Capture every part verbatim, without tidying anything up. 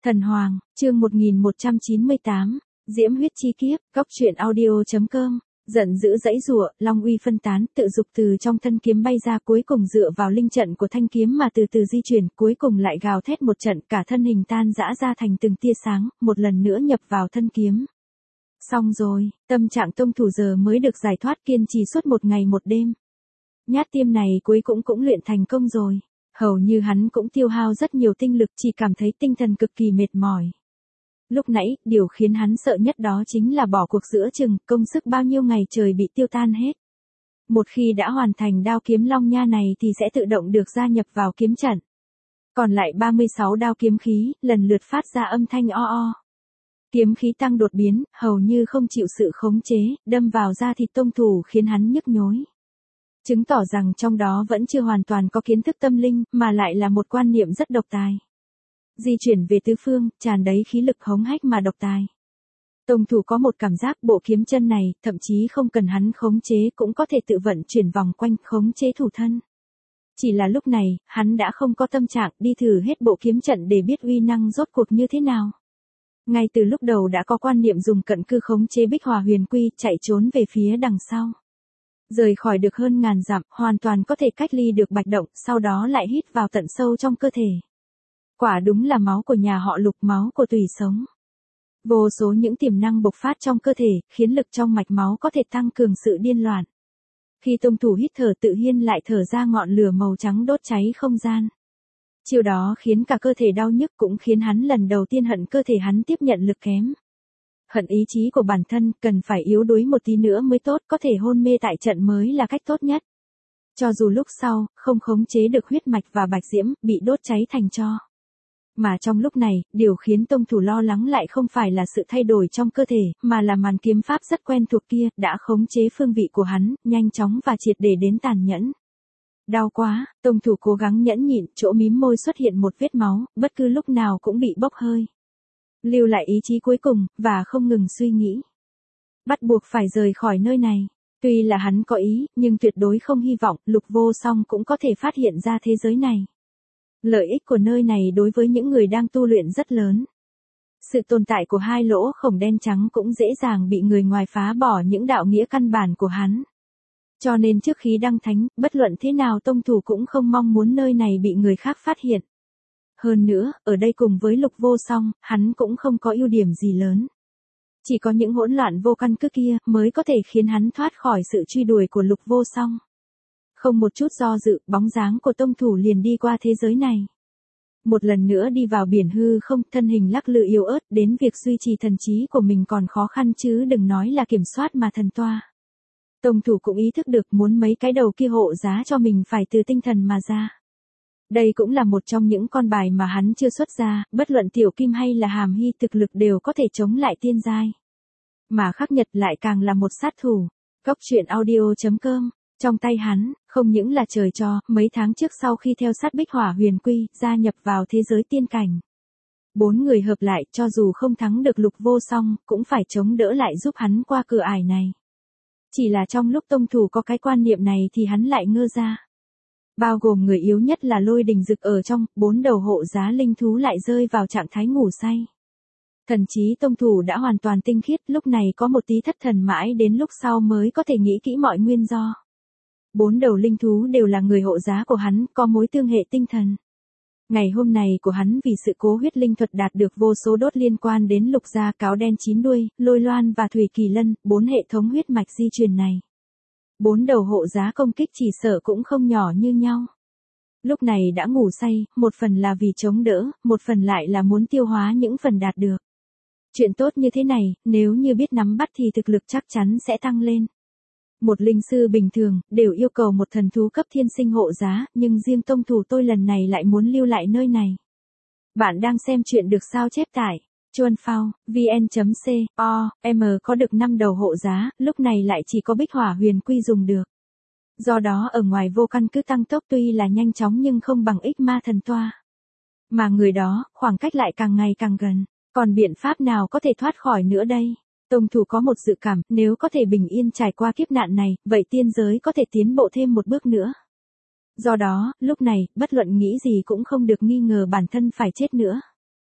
Thần Hoàng, chương một nghìn một trăm chín mươi tám, Diễm huyết chi kiếp, góc truyện audio.com, giận dữ dãy rủa, long uy phân tán, tự dục từ trong thân kiếm bay ra, cuối cùng dựa vào linh trận của thanh kiếm mà từ từ di chuyển, cuối cùng lại gào thét một trận, cả thân hình tan rã ra thành từng tia sáng, một lần nữa nhập vào thân kiếm. Xong rồi, tâm trạng tông thủ giờ mới được giải thoát, kiên trì suốt một ngày một đêm. Nhát tiêm này cuối cũng cũng luyện thành công rồi. Hầu như hắn cũng tiêu hao rất nhiều tinh lực, chỉ cảm thấy tinh thần cực kỳ mệt mỏi. Lúc nãy, điều khiến hắn sợ nhất đó chính là bỏ cuộc giữa chừng, công sức bao nhiêu ngày trời bị tiêu tan hết. Một khi đã hoàn thành đao kiếm long nha này thì sẽ tự động được gia nhập vào kiếm trận. Còn lại ba mươi sáu đao kiếm khí, lần lượt phát ra âm thanh o o. Kiếm khí tăng đột biến, hầu như không chịu sự khống chế, đâm vào da thịt tông thủ khiến hắn nhức nhối. Chứng tỏ rằng trong đó vẫn chưa hoàn toàn có kiến thức tâm linh, mà lại là một quan niệm rất độc tài. Di chuyển về tứ phương, tràn đầy khí lực hống hách mà độc tài. Tông thủ có một cảm giác bộ kiếm chân này, thậm chí không cần hắn khống chế cũng có thể tự vận chuyển vòng quanh khống chế thủ thân. Chỉ là lúc này, hắn đã không có tâm trạng đi thử hết bộ kiếm trận để biết uy năng rốt cuộc như thế nào. Ngay từ lúc đầu đã có quan niệm dùng cận cư khống chế Bích Hỏa Huyền Quy, chạy trốn về phía đằng sau. Rời khỏi được hơn ngàn dặm, hoàn toàn có thể cách ly được Bạch Động, sau đó lại hít vào tận sâu trong cơ thể. Quả đúng là máu của nhà họ Lục, máu của tùy sống. Vô số những tiềm năng bộc phát trong cơ thể, khiến lực trong mạch máu có thể tăng cường sự điên loạn. Khi tông thủ hít thở tự nhiên lại thở ra ngọn lửa màu trắng đốt cháy không gian. Chiều đó khiến cả cơ thể đau nhức, cũng khiến hắn lần đầu tiên hận cơ thể hắn tiếp nhận lực kém. Hận ý chí của bản thân, cần phải yếu đuối một tí nữa mới tốt, có thể hôn mê tại trận mới là cách tốt nhất. Cho dù lúc sau, không khống chế được huyết mạch và bạch diễm, bị đốt cháy thành tro. Mà trong lúc này, điều khiến tông thủ lo lắng lại không phải là sự thay đổi trong cơ thể, mà là màn kiếm pháp rất quen thuộc kia, đã khống chế phương vị của hắn, nhanh chóng và triệt để đến tàn nhẫn. Đau quá, tông thủ cố gắng nhẫn nhịn, chỗ mím môi xuất hiện một vết máu, bất cứ lúc nào cũng bị bốc hơi. Lưu lại ý chí cuối cùng, và không ngừng suy nghĩ. Bắt buộc phải rời khỏi nơi này. Tuy là hắn có ý, nhưng tuyệt đối không hy vọng Lục Vô Song cũng có thể phát hiện ra thế giới này. Lợi ích của nơi này đối với những người đang tu luyện rất lớn. Sự tồn tại của hai lỗ khổng đen trắng cũng dễ dàng bị người ngoài phá bỏ những đạo nghĩa căn bản của hắn. Cho nên trước khi đăng thánh, bất luận thế nào tông thủ cũng không mong muốn nơi này bị người khác phát hiện. Hơn nữa, ở đây cùng với Lục Vô Song, hắn cũng không có ưu điểm gì lớn. Chỉ có những hỗn loạn vô căn cứ kia mới có thể khiến hắn thoát khỏi sự truy đuổi của Lục Vô Song. Không một chút do dự, bóng dáng của tông thủ liền đi qua thế giới này. Một lần nữa đi vào biển hư không, thân hình lắc lư yếu ớt, đến việc duy trì thần trí của mình còn khó khăn chứ đừng nói là kiểm soát mà thần toa. Tông thủ cũng ý thức được muốn mấy cái đầu kia hộ giá cho mình phải từ tinh thần mà ra. Đây cũng là một trong những con bài mà hắn chưa xuất ra, bất luận Tiểu Kim hay là Hàm Hy thực lực đều có thể chống lại tiên giai. Mà Khắc Nhật lại càng là một sát thủ. Góc truyện audio.com, trong tay hắn, không những là trời cho, mấy tháng trước sau khi theo sát Bích Hỏa Huyền Quy, gia nhập vào thế giới tiên cảnh. Bốn người hợp lại, cho dù không thắng được Lục Vô Song, cũng phải chống đỡ lại giúp hắn qua cửa ải này. Chỉ là trong lúc tông thủ có cái quan niệm này thì hắn lại ngơ ra. Bao gồm người yếu nhất là Lôi Đình Dực ở trong, bốn đầu hộ giá linh thú lại rơi vào trạng thái ngủ say. Thần trí tông thủ đã hoàn toàn tinh khiết, lúc này có một tí thất thần mãi đến lúc sau mới có thể nghĩ kỹ mọi nguyên do. Bốn đầu linh thú đều là người hộ giá của hắn, có mối tương hệ tinh thần. Ngày hôm này của hắn vì sự cố huyết linh thuật đạt được vô số đốt liên quan đến Lục Gia, Cáo Đen Chín Đuôi, Lôi Loan và Thủy Kỳ Lân, bốn hệ thống huyết mạch di truyền này. Bốn đầu hộ giá công kích chỉ sợ cũng không nhỏ như nhau. Lúc này đã ngủ say, một phần là vì chống đỡ, một phần lại là muốn tiêu hóa những phần đạt được. Chuyện tốt như thế này, nếu như biết nắm bắt thì thực lực chắc chắn sẽ tăng lên. Một linh sư bình thường, đều yêu cầu một thần thú cấp thiên sinh hộ giá, nhưng riêng tông thủ tôi lần này lại muốn lưu lại nơi này. Bạn đang xem chuyện được sao chép tải. Chuan Phao, vn.co, m có được năm đầu hộ giá, lúc này lại chỉ có Bích Hỏa Huyền Quy dùng được. Do đó ở ngoài vô căn cứ tăng tốc tuy là nhanh chóng nhưng không bằng ích ma thần toa. Mà người đó, khoảng cách lại càng ngày càng gần. Còn biện pháp nào có thể thoát khỏi nữa đây? Tông thủ có một dự cảm, nếu có thể bình yên trải qua kiếp nạn này, vậy tiên giới có thể tiến bộ thêm một bước nữa. Do đó, lúc này, bất luận nghĩ gì cũng không được nghi ngờ bản thân phải chết nữa.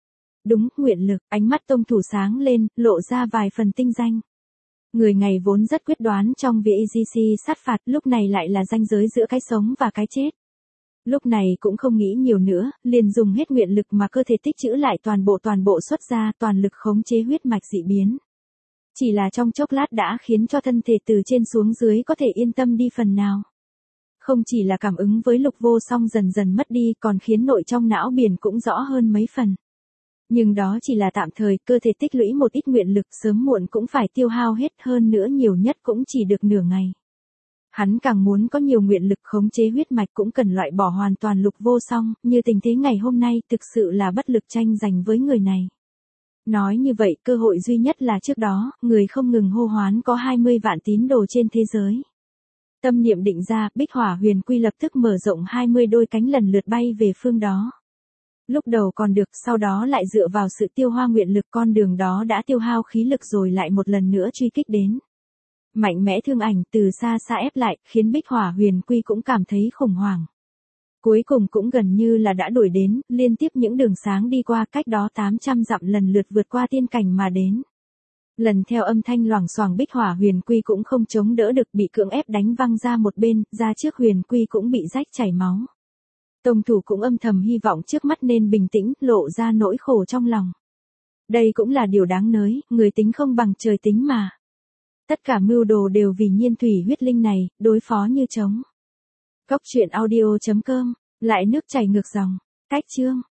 Đúng, nguyện lực, ánh mắt tông thủ sáng lên, lộ ra vài phần tinh danh. Người ngày vốn rất quyết đoán trong việc e giê xê sát phạt, lúc này lại là ranh giới giữa cái sống và cái chết. Lúc này cũng không nghĩ nhiều nữa, liền dùng hết nguyện lực mà cơ thể tích trữ lại toàn bộ toàn bộ xuất ra, toàn lực khống chế huyết mạch dị biến. Chỉ là trong chốc lát đã khiến cho thân thể từ trên xuống dưới có thể yên tâm đi phần nào. Không chỉ là cảm ứng với lục vô song dần dần mất đi, còn khiến nội trong não biển cũng rõ hơn mấy phần. Nhưng đó chỉ là tạm thời, cơ thể tích lũy một ít nguyện lực sớm muộn cũng phải tiêu hao hết, hơn nữa nhiều nhất cũng chỉ được nửa ngày. Hắn càng muốn có nhiều nguyện lực khống chế huyết mạch cũng cần loại bỏ hoàn toàn lục vô song, như tình thế ngày hôm nay thực sự là bất lực tranh giành với người này. Nói như vậy, cơ hội duy nhất là trước đó, người không ngừng hô hoán có hai mươi vạn tín đồ trên thế giới. Tâm niệm định ra, Bích Hỏa Huyền Quy lập tức mở rộng hai mươi đôi cánh lần lượt bay về phương đó. Lúc đầu còn được, sau đó lại dựa vào sự tiêu hoa nguyện lực, con đường đó đã tiêu hao khí lực rồi lại một lần nữa truy kích đến. Mạnh mẽ thương ảnh từ xa xa ép lại, khiến Bích Hỏa Huyền Quy cũng cảm thấy khủng hoảng. Cuối cùng cũng gần như là đã đuổi đến, liên tiếp những đường sáng đi qua, cách đó tám trăm dặm lần lượt vượt qua tiên cảnh mà đến. Lần theo âm thanh loảng xoảng, Bích Hỏa Huyền Quy cũng không chống đỡ được, bị cưỡng ép đánh văng ra một bên, ra trước Huyền Quy cũng bị rách chảy máu. Tông thủ cũng âm thầm hy vọng trước mắt nên bình tĩnh, lộ ra nỗi khổ trong lòng. Đây cũng là điều đáng nới, người tính không bằng trời tính mà. Tất cả mưu đồ đều vì nhiên thủy huyết linh này, đối phó như trống. Cốc truyện audio chấm com, lại nước chảy ngược dòng. Cách chương.